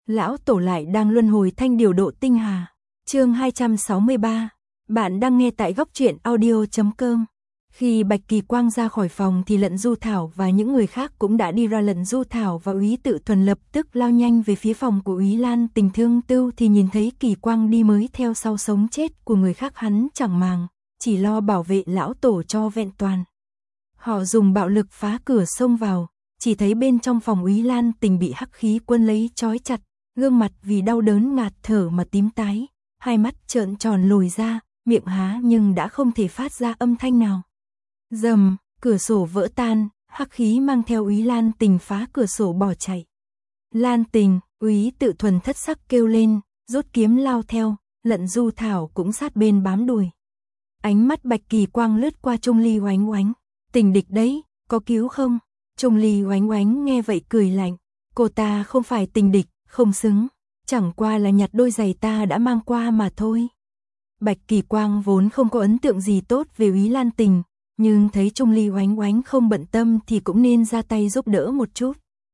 Lão Tổ lại đang luân hồi thanh điều độ tinh hà. Chương 263. Bạn đang nghe tại góc truyện audio.com. Khi Bạch Kỳ Quang ra khỏi phòng thì Lận Du Thảo và những người khác cũng đã đi ra. Lận Du Thảo và Úy Tự Thuần lập tức lao nhanh về phía phòng của Úy Lan Tình. Thương Tưu thì nhìn thấy Kỳ Quang đi mới theo sau sống chết của người khác hắn chẳng màng, chỉ lo bảo vệ lão tổ cho vẹn toàn. Họ dùng bạo lực phá cửa xông vào, chỉ thấy bên trong phòng Úy Lan Tình bị hắc khí quân lấy trói chặt, gương mặt vì đau đớn ngạt thở mà tím tái, hai mắt trợn tròn lồi ra, miệng há nhưng đã không thể phát ra âm thanh nào. Rầm, cửa sổ vỡ tan, hắc khí mang theo Úy Lan Tình phá cửa sổ bỏ chạy. Lan Tình, Úy Tự Thuần thất sắc kêu lên, rút kiếm lao theo, Lận Du Thảo cũng sát bên bám đuổi. Ánh mắt Bạch Kỳ Quang lướt qua Trung Ly Oánh Oánh, tình địch đấy, có cứu không? Trung Ly Oánh Oánh nghe vậy cười lạnh, cô ta không phải tình địch, không xứng, chẳng qua là nhặt đôi giày ta đã mang qua mà thôi. Bạch Kỳ Quang vốn không có ấn tượng gì tốt về Úy Lan Tình, nhưng thấy Trung Ly Oánh Oánh không bận tâm thì cũng nên ra tay giúp đỡ một chút.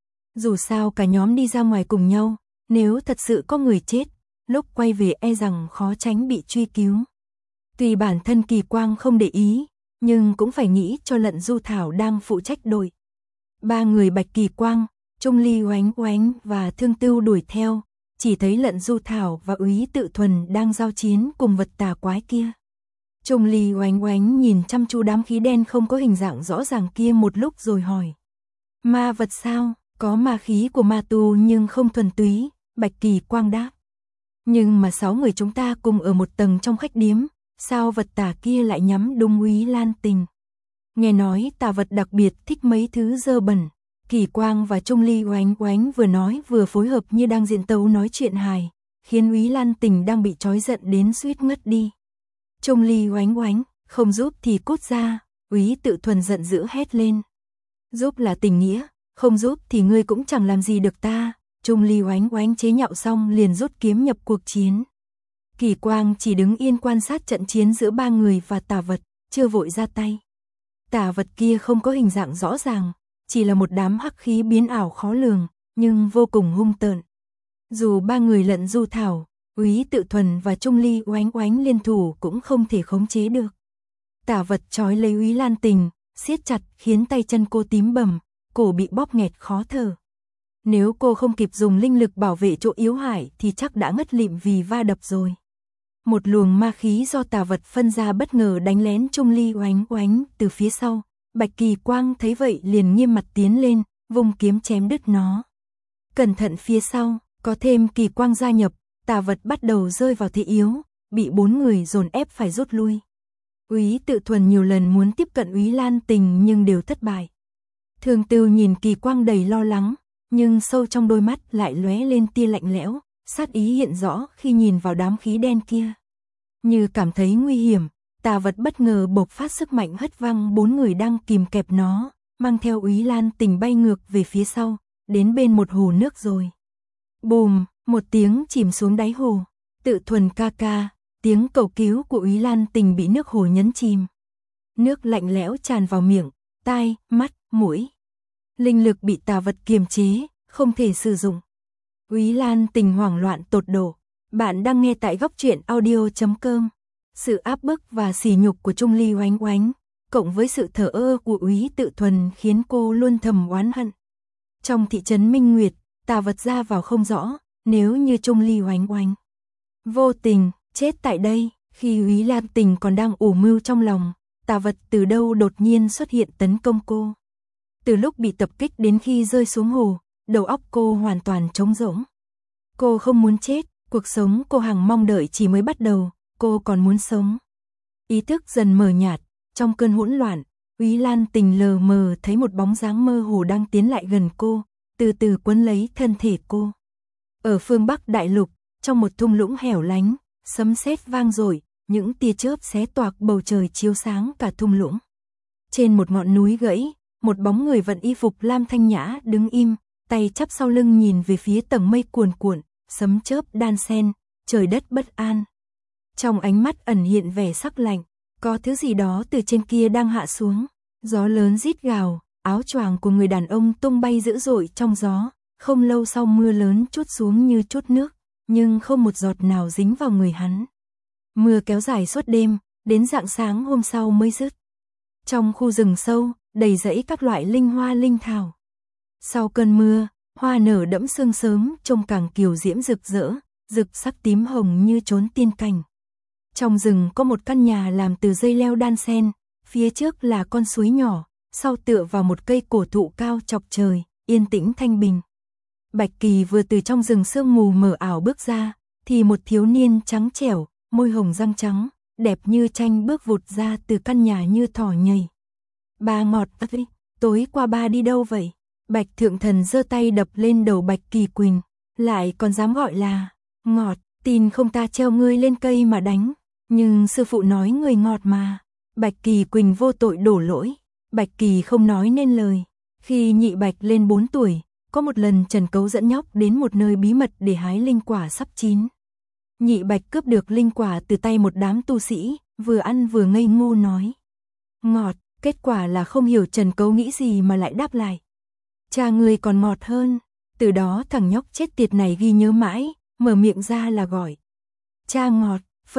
Dù sao cả nhóm đi ra ngoài cùng nhau, nếu thật sự có người chết, lúc quay về e rằng khó tránh bị truy cứu. Tuy bản thân Kỳ Quang không để ý, nhưng cũng phải nghĩ cho Lận Du Thảo đang phụ trách đội. Ba người Bạch Kỳ Quang, Trung Ly Oánh Oánh và Thương Tưu đuổi theo, chỉ thấy Lận Du Thảo và Úy Tự Thuần đang giao chiến cùng vật tà quái kia. Trung Ly Oánh Oánh nhìn chăm chú đám khí đen không có hình dạng rõ ràng kia một lúc rồi hỏi. Ma vật sao? Có ma khí của ma tu nhưng không thuần túy, Bạch Kỳ Quang đáp. Nhưng mà 6 người chúng ta cùng ở một tầng trong khách điếm, sao vật tà kia lại nhắm đúng Úy Lan Tình? Nghe nói tà vật đặc biệt thích mấy thứ dơ bẩn. Kỳ Quang và Trung Ly Oánh Oánh vừa nói vừa phối hợp như đang diễn tấu nói chuyện hài, khiến Úy Lan Tình đang bị trói giận đến suýt ngất đi. Trung Ly Oánh Oánh, không giúp thì cút ra, Úy Tự Thuần giận dữ hét lên. Giúp là tình nghĩa, không giúp thì ngươi cũng chẳng làm gì được ta. Trung Ly Oánh Oánh chế nhạo xong liền rút kiếm nhập cuộc chiến. Kỳ Quang chỉ đứng yên quan sát trận chiến giữa ba người và tà vật, chưa vội ra tay. Tà vật kia không có hình dạng rõ ràng, chỉ là một đám hắc khí biến ảo khó lường, nhưng vô cùng hung tợn. Dù ba người Lận Du Thảo, Úy Tự Thuần và Trung Ly Oánh Oánh liên thủ cũng không thể khống chế được. Tà vật trói lấy Úy Lan Tình, siết chặt khiến tay chân cô tím bầm, cổ bị bóp nghẹt khó thở. Nếu cô không kịp dùng linh lực bảo vệ chỗ yếu hại thì chắc đã ngất lịm vì va đập rồi. Một luồng ma khí do tà vật phân ra bất ngờ đánh lén Trung Ly Oánh Oánh từ phía sau. Bạch Kỳ Quang thấy vậy liền nghiêm mặt tiến lên, vung kiếm chém đứt nó. Cẩn thận phía sau, có thêm Kỳ Quang gia nhập, tà vật bắt đầu rơi vào thế yếu, bị 4 người dồn ép phải rút lui. Úy Tự Thuần nhiều lần muốn tiếp cận Úy Lan Tình nhưng đều thất bại. Thương Tưu nhìn Kỳ Quang đầy lo lắng, nhưng sâu trong đôi mắt lại lóe lên tia lạnh lẽo, sát ý hiện rõ khi nhìn vào đám khí đen kia. Như cảm thấy nguy hiểm, tà vật bất ngờ bộc phát sức mạnh hất văng 4 người đang kìm kẹp nó, mang theo Úy Lan Tình bay ngược về phía sau, đến bên một hồ nước rồi. Bùm, một tiếng chìm xuống đáy hồ. Tự Thuần ca ca, tiếng cầu cứu của Úy Lan Tình bị nước hồ nhấn chìm. Nước lạnh lẽo tràn vào miệng, tai, mắt, mũi. Linh lực bị tà vật kiềm chế, không thể sử dụng. Úy Lan Tình hoảng loạn tột độ. Bạn đang nghe tại góc truyện audio.com. Sự áp bức và sỉ nhục của Trung Ly Oánh Oánh, cộng với sự thờ ơ của Úy Tự Thuần khiến cô luôn thầm oán hận. Trong thị trấn Minh Nguyệt, tà vật ra vào không rõ, nếu như Trung Ly Oánh Oánh vô tình chết tại đây, khi Úy Lan Tình còn đang ủ mưu trong lòng, tà vật từ đâu đột nhiên xuất hiện tấn công cô. Từ lúc bị tập kích đến khi rơi xuống hồ, đầu óc cô hoàn toàn trống rỗng. Cô không muốn chết, cuộc sống cô hằng mong đợi chỉ mới bắt đầu, cô còn muốn sống. Ý thức dần mờ nhạt, trong cơn hỗn loạn, Úy Lan Tình lờ mờ thấy một bóng dáng mơ hồ đang tiến lại gần cô, từ từ quấn lấy thân thể cô. Ở phương Bắc Đại Lục, trong một thung lũng hẻo lánh, sấm sét vang dội, những tia chớp xé toạc bầu trời chiếu sáng cả thung lũng. Trên một ngọn núi gãy, một bóng người vận y phục lam thanh nhã đứng im, tay chắp sau lưng nhìn về phía tầng mây cuồn cuộn, sấm chớp đan xen, trời đất bất an. Trong ánh mắt ẩn hiện vẻ sắc lạnh, có thứ gì đó từ trên kia đang hạ xuống. Gió lớn rít gào, áo choàng của người đàn ông tung bay dữ dội trong gió, không lâu sau mưa lớn trút xuống như trút nước, nhưng không một giọt nào dính vào người hắn. Mưa kéo dài suốt đêm, đến rạng sáng hôm sau mới dứt. Trong khu rừng sâu, đầy rẫy các loại linh hoa linh thảo. Sau cơn mưa, hoa nở đẫm sương sớm, trông càng kiều diễm rực rỡ, rực sắc tím hồng như chốn tiên cảnh. Trong rừng có một căn nhà làm từ dây leo đan xen, phía trước là con suối nhỏ, sau tựa vào một cây cổ thụ cao chọc trời, yên tĩnh thanh bình. Bạch Kỳ vừa từ trong rừng sương mù mờ ảo bước ra, thì một thiếu niên trắng trẻo, môi hồng răng trắng, đẹp như tranh bước vụt ra từ căn nhà như thỏ nhảy. Ba Ngọt ơi, tối qua ba đi đâu vậy? Bạch Thượng Thần giơ tay đập lên đầu Bạch Kỳ Quỳnh, lại còn dám gọi là Ngọt, tin không ta treo ngươi lên cây mà đánh, nhưng sư phụ nói người ngọt mà. Bạch Kỳ Quỳnh vô tội đổ lỗi, Bạch Kỳ không nói nên lời. Khi Nhị Bạch lên 4 tuổi, có một lần Trần Cấu dẫn nhóc đến một nơi bí mật để hái linh quả sắp chín. Nhị Bạch cướp được linh quả từ tay một đám tu sĩ, vừa ăn vừa ngây ngô nói ngọt, kết quả là không hiểu Trần Cấu nghĩ gì mà lại đáp lại. Cha ngươi còn ngọt hơn. Từ đó thằng nhóc chết tiệt này ghi nhớ mãi, mở miệng ra là gọi cha ngọt,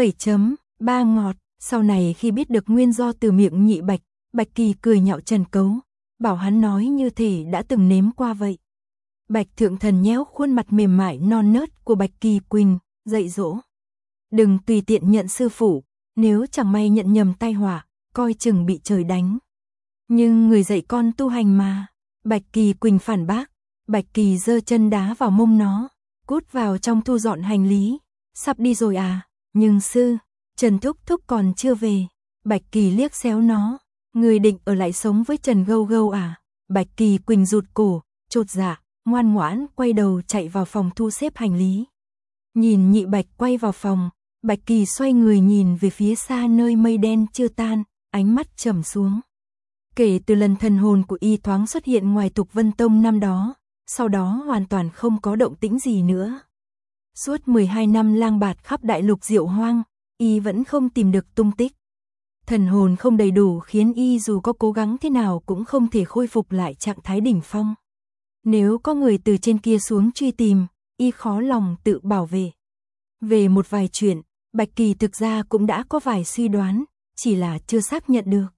ba ngọt. Sau này khi biết được nguyên do từ miệng Nhị Bạch, Bạch Kỳ cười nhạo Trần Cấu, bảo hắn nói như thể đã từng nếm qua vậy. Bạch Thượng Thần nhéo khuôn mặt mềm mại non nớt của Bạch Kỳ Quỳnh, dạy dỗ. Đừng tùy tiện nhận sư phụ, nếu chẳng may nhận nhầm tai họa, coi chừng bị trời đánh. Nhưng người dạy con tu hành mà. Bạch Kỳ Quỳnh phản bác, Bạch Kỳ giơ chân đá vào mông nó, cút vào trong thu dọn hành lý. Sắp đi rồi à, nhưng sư, Trần Thúc Thúc còn chưa về. Bạch Kỳ liếc xéo nó, người định ở lại sống với Trần Gâu Gâu à? Bạch Kỳ Quỳnh rụt cổ, chột dạ, ngoan ngoãn quay đầu chạy vào phòng thu xếp hành lý. Nhìn Nhị Bạch quay vào phòng, Bạch Kỳ xoay người nhìn về phía xa nơi mây đen chưa tan, ánh mắt trầm xuống. Kể từ lần thần hồn của y thoáng xuất hiện ngoài Tục Vân Tông năm đó, sau đó hoàn toàn không có động tĩnh gì nữa. Suốt 12 năm lang bạt khắp đại lục Diệu Hoang, y vẫn không tìm được tung tích. Thần hồn không đầy đủ khiến y dù có cố gắng thế nào cũng không thể khôi phục lại trạng thái đỉnh phong. Nếu có người từ trên kia xuống truy tìm, y khó lòng tự bảo vệ. Về một vài chuyện, Bạch Kỳ thực ra cũng đã có vài suy đoán, chỉ là chưa xác nhận được.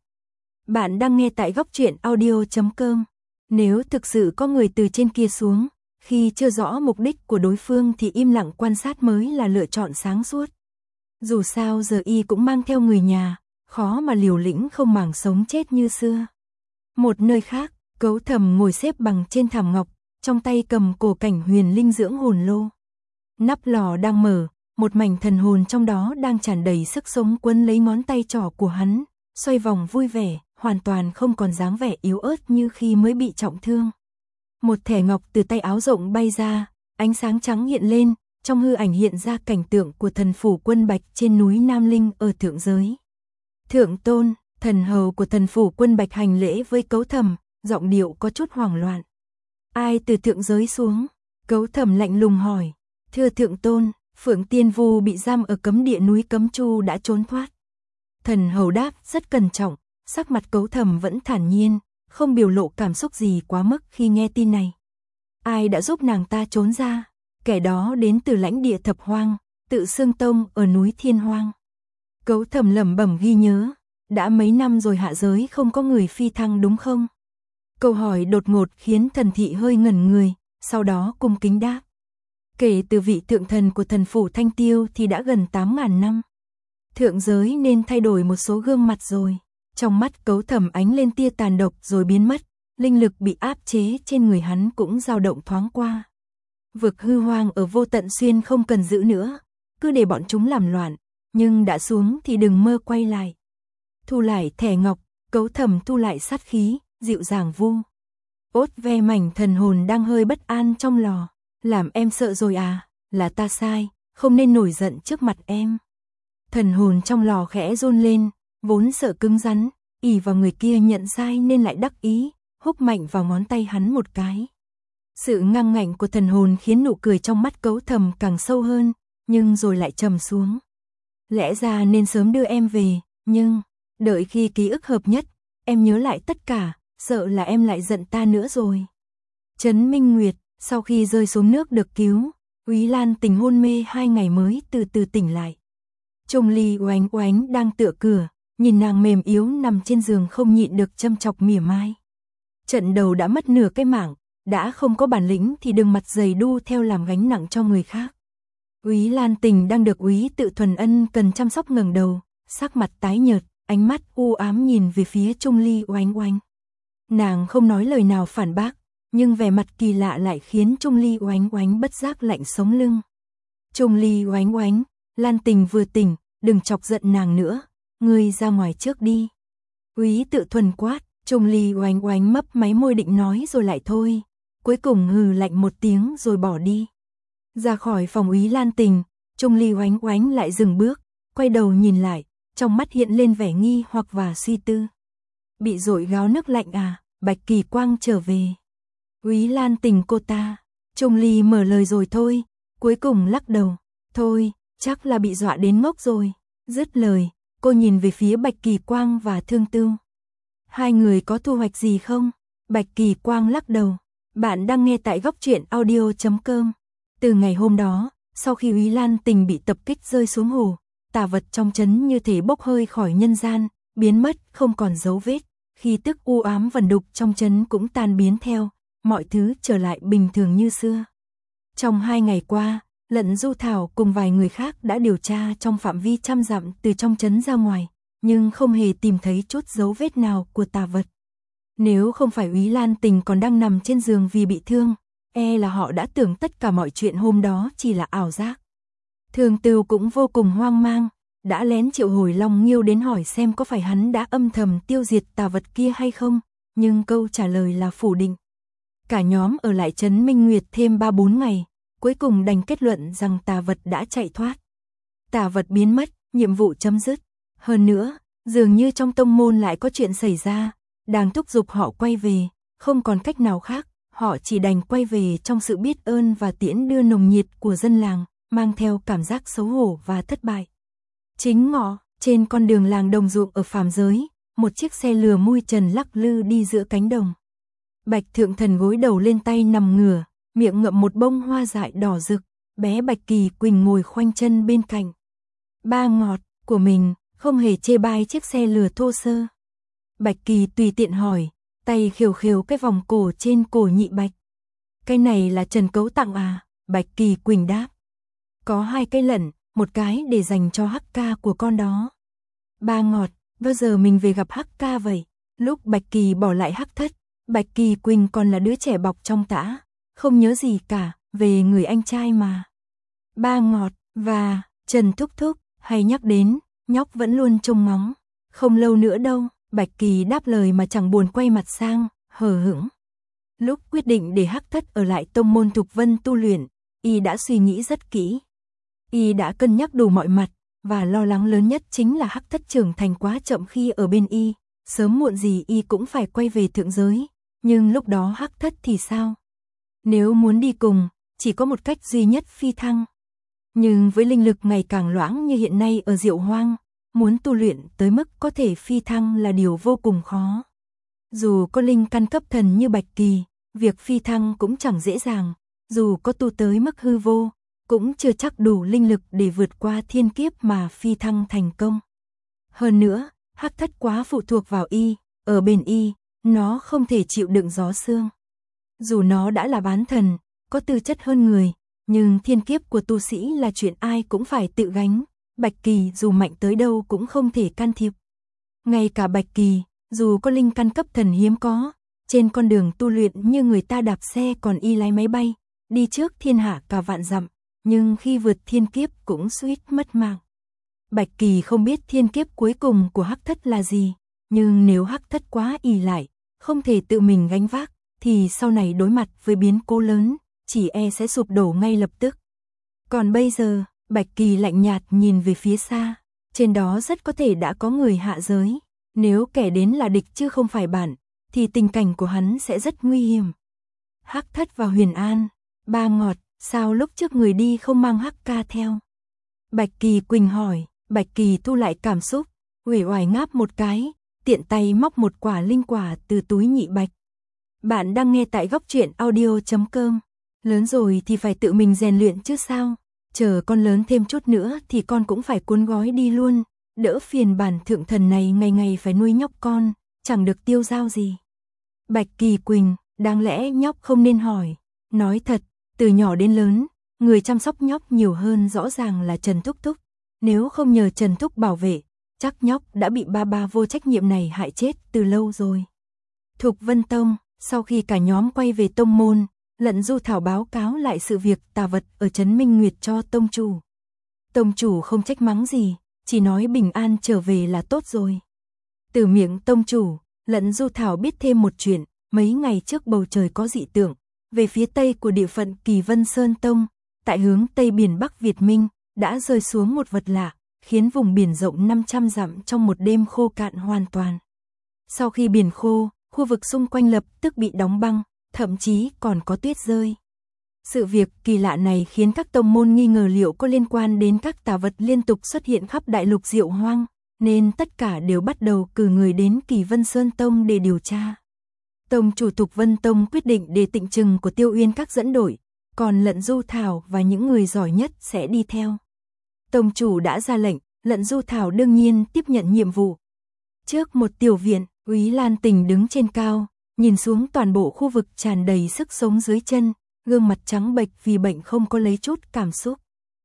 Bạn đang nghe tại góc truyện audio.com. Nếu thực sự có người từ trên kia xuống, khi chưa rõ mục đích của đối phương thì im lặng quan sát mới là lựa chọn sáng suốt. Dù sao giờ y cũng mang theo người nhà, khó mà liều lĩnh không màng sống chết như xưa. Một nơi khác, Cấu Thầm ngồi xếp bằng trên thảm ngọc, trong tay cầm cổ cảnh huyền linh dưỡng hồn lô. Nắp lò đang mở, một mảnh thần hồn trong đó đang tràn đầy sức sống quấn lấy ngón tay trỏ của hắn, xoay vòng vui vẻ, hoàn toàn không còn dáng vẻ yếu ớt như khi mới bị trọng thương. Một thẻ ngọc từ tay áo rộng bay ra, ánh sáng trắng hiện lên, trong hư ảnh hiện ra cảnh tượng của thần phủ Quân Bạch trên núi Nam Linh ở thượng giới. Thượng tôn, thần hầu của thần phủ Quân Bạch hành lễ với Cấu Thầm, giọng điệu có chút hoảng loạn. Ai từ thượng giới xuống? Cấu Thầm lạnh lùng hỏi. Thưa thượng tôn, Phượng Tiên Vu bị giam ở cấm địa núi Cấm Chu đã trốn thoát. Thần hầu đáp rất cẩn trọng, sắc mặt Cấu Thầm vẫn thản nhiên, không biểu lộ cảm xúc gì quá mức khi nghe tin này. Ai đã giúp nàng ta trốn ra? Kẻ đó đến từ lãnh địa Thập Hoang, tự xưng tông ở núi Thiên Hoang. Cấu Thầm lẩm bẩm ghi nhớ, đã mấy năm rồi hạ giới không có người phi thăng đúng không? Câu hỏi đột ngột khiến thần thị hơi ngẩn người, sau đó cung kính đáp. Kể từ vị thượng thần của thần phủ Thanh Tiêu thì đã gần 8.000 năm. Thượng giới nên thay đổi một số gương mặt rồi. Trong mắt Cấu Thầm ánh lên tia tàn độc rồi biến mất, linh lực bị áp chế trên người hắn cũng dao động thoáng qua. Vực hư hoang ở Vô Tận Xuyên không cần giữ nữa, cứ để bọn chúng làm loạn, nhưng đã xuống thì đừng mơ quay lại. Thu lại thẻ ngọc, Cấu Thầm thu lại sát khí, dịu dàng vu. Ốt ve mảnh thần hồn đang hơi bất an trong lò. Làm em sợ rồi à, là ta sai, không nên nổi giận trước mặt em. Thần hồn trong lò khẽ run lên, vốn sợ cứng rắn, ỷ vào người kia nhận sai nên lại đắc ý, húc mạnh vào ngón tay hắn một cái. Sự ngang ngạnh của thần hồn khiến nụ cười trong mắt Cấu Thầm càng sâu hơn, nhưng rồi lại trầm xuống. Lẽ ra nên sớm đưa em về, nhưng đợi khi ký ức hợp nhất, em nhớ lại tất cả, sợ là em lại giận ta nữa rồi. Trấn Minh Nguyệt, Sau khi rơi xuống nước được cứu, Úy Lan Tình hôn mê 2 ngày mới từ từ tỉnh lại. Trung Ly oánh oánh đang tựa cửa, nhìn nàng mềm yếu nằm trên giường không nhịn được châm chọc mỉa mai. Trận đầu đã mất nửa cái mạng, đã không có bản lĩnh thì đừng mặt dày đu theo làm gánh nặng cho người khác. Úy Lan Tình đang được Úy Tự Thuần ân cần chăm sóc ngẩng đầu, sắc mặt tái nhợt, ánh mắt u ám nhìn về phía Trung Ly oánh oánh. Nàng không nói lời nào phản bác, nhưng vẻ mặt kỳ lạ lại khiến Trung Ly oánh oánh bất giác lạnh sống lưng. Trung Ly oánh oánh, Lan Tình vừa tỉnh, đừng chọc giận nàng nữa, ngươi ra ngoài trước đi. Úy Tự Thuần quát, Trung Ly oánh oánh mấp máy môi định nói rồi lại thôi, cuối cùng hừ lạnh một tiếng rồi bỏ đi. Ra khỏi phòng Úy Lan Tình, Trung Ly oánh oánh lại dừng bước, quay đầu nhìn lại, trong mắt hiện lên vẻ nghi hoặc và suy tư. Bị dội gáo nước lạnh à, Bạch Kỳ Quang trở về. Úy Lan Tình cô ta, Trung Ly mở lời rồi thôi, cuối cùng lắc đầu, thôi, chắc là bị dọa đến ngốc rồi. Dứt lời, cô nhìn về phía Bạch Kỳ Quang và Thương Tưu. Hai người có thu hoạch gì không? Bạch Kỳ Quang lắc đầu. Bạn đang nghe tại góc truyện audio.com. Từ ngày hôm đó, sau khi Úy Lan Tình bị tập kích rơi xuống hồ, tà vật trong trấn như thể bốc hơi khỏi nhân gian, biến mất không còn dấu vết. Khi tức u ám vần đục trong trấn cũng tan biến theo, mọi thứ trở lại bình thường như xưa. Trong 2 ngày qua, Lận Du Thảo cùng vài người khác đã điều tra trong phạm vi 100 dặm từ trong trấn ra ngoài, nhưng không hề tìm thấy chút dấu vết nào của tà vật. Nếu không phải Úy Lan Tình còn đang nằm trên giường vì bị thương, e là họ đã tưởng tất cả mọi chuyện hôm đó chỉ là ảo giác. Thường Tưu cũng vô cùng hoang mang, đã lén triệu hồi Long Nghiêu đến hỏi xem có phải hắn đã âm thầm tiêu diệt tà vật kia hay không, nhưng câu trả lời là phủ định. Cả nhóm ở lại trấn Minh Nguyệt thêm 3-4 ngày, cuối cùng đành kết luận rằng tà vật đã chạy thoát. Tà vật biến mất, nhiệm vụ chấm dứt. Hơn nữa, dường như trong tông môn lại có chuyện xảy ra, đang thúc giục họ quay về, không còn cách nào khác, họ chỉ đành quay về trong sự biết ơn và tiễn đưa nồng nhiệt của dân làng, mang theo cảm giác xấu hổ và thất bại. Chính ngọ, trên con đường làng đồng ruộng ở phàm giới, một chiếc xe lừa mui trần lắc lư đi giữa cánh đồng. Bạch Thượng Thần gối đầu lên tay nằm ngửa, miệng ngậm một bông hoa dại đỏ rực, bé Bạch Kỳ Quỳnh ngồi khoanh chân bên cạnh. Ba ngọt của mình, không hề chê bai chiếc xe lừa thô sơ. Bạch Kỳ tùy tiện hỏi, tay khều khều cái vòng cổ trên cổ Nhị Bạch. Cái này là Trần Cấu tặng à? Bạch Kỳ Quỳnh đáp. Có 2 cái lận, một cái để dành cho Hắc ca của con đó. Ba ngọt, bao giờ mình về gặp Hắc ca vậy? Lúc Bạch Kỳ bỏ lại Hắc Thất, Bạch Kỳ Quỳnh còn là đứa trẻ bọc trong tã, không nhớ gì cả, về người anh trai mà. Ba ngọt, và, Trần Thúc Thúc, hay nhắc đến, nhóc vẫn luôn trông ngóng. Không lâu nữa đâu, Bạch Kỳ đáp lời mà chẳng buồn quay mặt sang, hờ hững. Lúc quyết định để Hắc Thất ở lại tông môn Thục Vân tu luyện, y đã suy nghĩ rất kỹ. Y đã cân nhắc đủ mọi mặt, và lo lắng lớn nhất chính là Hắc Thất trưởng thành quá chậm khi ở bên y, sớm muộn gì y cũng phải quay về thượng giới, nhưng lúc đó Hắc Thất thì sao? Nếu muốn đi cùng, chỉ có một cách duy nhất, phi thăng. Nhưng với linh lực ngày càng loãng như hiện nay ở Diệu Hoang, muốn tu luyện tới mức có thể phi thăng là điều vô cùng khó. Dù có linh căn cấp thần như Bạch Kỳ, việc phi thăng cũng chẳng dễ dàng, dù có tu tới mức hư vô, cũng chưa chắc đủ linh lực để vượt qua thiên kiếp mà phi thăng thành công. Hơn nữa, Hắc Thất quá phụ thuộc vào y, ở bên y, nó không thể chịu đựng gió sương. Dù nó đã là bán thần, có tư chất hơn người, nhưng thiên kiếp của tu sĩ là chuyện ai cũng phải tự gánh, Bạch Kỳ dù mạnh tới đâu cũng không thể can thiệp. Ngay cả Bạch Kỳ, dù có linh căn cấp thần hiếm có, trên con đường tu luyện như người ta đạp xe còn y lái máy bay, đi trước thiên hạ cả vạn dặm, nhưng khi vượt thiên kiếp cũng suýt mất mạng. Bạch Kỳ không biết thiên kiếp cuối cùng của Hắc Thất là gì, nhưng nếu Hắc Thất quá ỷ lại, không thể tự mình gánh vác, thì sau này đối mặt với biến cố lớn, chỉ e sẽ sụp đổ ngay lập tức. Còn bây giờ, Bạch Kỳ lạnh nhạt nhìn về phía xa, trên đó rất có thể đã có người hạ giới, nếu kẻ đến là địch chứ không phải bạn, thì tình cảnh của hắn sẽ rất nguy hiểm. Hắc Thất và Huyền An, Ba ngọt, sao lúc trước người đi không mang Hắc ca theo? Bạch Kỳ Quỳnh hỏi. Bạch Kỳ thu lại cảm xúc, uể oải ngáp một cái, tiện tay móc một quả linh quả từ túi Nhị Bạch. Bạn đang nghe tại góc truyện audio.com. Lớn rồi thì phải tự mình rèn luyện chứ sao, chờ con lớn thêm chút nữa thì con cũng phải cuốn gói đi luôn, đỡ phiền bản thượng thần này ngày ngày phải nuôi nhóc con, chẳng được tiêu dao gì. Bạch Kỳ Quỳnh, đáng lẽ nhóc không nên hỏi, nói thật, từ nhỏ đến lớn, người chăm sóc nhóc nhiều hơn rõ ràng là Trần Thúc Thúc, nếu không nhờ Trần Thúc bảo vệ, chắc nhóc đã bị ba vô trách nhiệm này hại chết từ lâu rồi. Thục Vân Tông, sau khi cả nhóm quay về tông môn, Lận Du Thảo báo cáo lại sự việc tà vật ở trấn Minh Nguyệt cho tông chủ. Tông chủ không trách mắng gì, chỉ nói bình an trở về là tốt rồi. Từ miệng tông chủ, Lận Du Thảo biết thêm một chuyện, mấy ngày trước bầu trời có dị tượng, về phía tây của địa phận Kỳ Vân Sơn Tông, tại hướng tây biển Bắc Việt Minh, đã rơi xuống một vật lạ, khiến vùng biển rộng 500 dặm trong một đêm khô cạn hoàn toàn. Sau khi biển khô, khu vực xung quanh lập tức bị đóng băng, thậm chí còn có tuyết rơi. Sự việc kỳ lạ này khiến các tông môn nghi ngờ liệu có liên quan đến các tà vật liên tục xuất hiện khắp đại lục Diệu Hoang, nên tất cả đều bắt đầu cử người đến Kỳ Vân Sơn Tông để điều tra. Tông chủ Thục Vân Tông quyết định để Tịnh Trừng của Tiêu Uyên Các dẫn đội, còn Lận Du Thảo và những người giỏi nhất sẽ đi theo. Tông chủ đã ra lệnh, Lận Du Thảo đương nhiên tiếp nhận nhiệm vụ. Trước một tiểu viện, Úy Lan Tình đứng trên cao, nhìn xuống toàn bộ khu vực tràn đầy sức sống dưới chân, gương mặt trắng bệch vì bệnh không có lấy chút cảm xúc.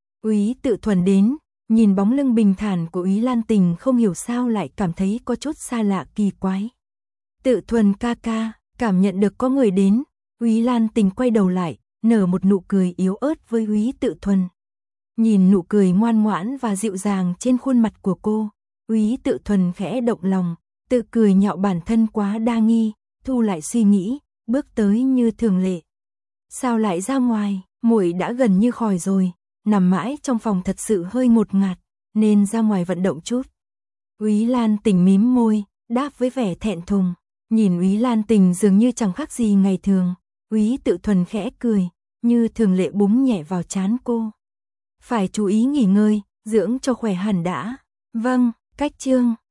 Úy Tự Thuần đến, nhìn bóng lưng bình thản của Úy Lan Tình không hiểu sao lại cảm thấy có chút xa lạ kỳ quái. Tự Thuần ca ca, cảm nhận được có người đến, Úy Lan Tình quay đầu lại, nở một nụ cười yếu ớt với Úy Tự Thuần. Nhìn nụ cười ngoan ngoãn và dịu dàng trên khuôn mặt của cô, Úy Tự Thuần khẽ động lòng, tự cười nhạo bản thân quá đa nghi, thu lại suy nghĩ, bước tới như thường lệ. Sao lại ra ngoài, muội đã gần như khỏi rồi, nằm mãi trong phòng thật sự hơi ngột ngạt, nên ra ngoài vận động chút. Úy Lan Tình mím môi, đáp với vẻ thẹn thùng, nhìn Úy Lan Tình dường như chẳng khác gì ngày thường, Úy Tự Thuần khẽ cười, như thường lệ búng nhẹ vào trán cô. Phải chú ý nghỉ ngơi, dưỡng cho khỏe hẳn đã. Vâng, cách chương.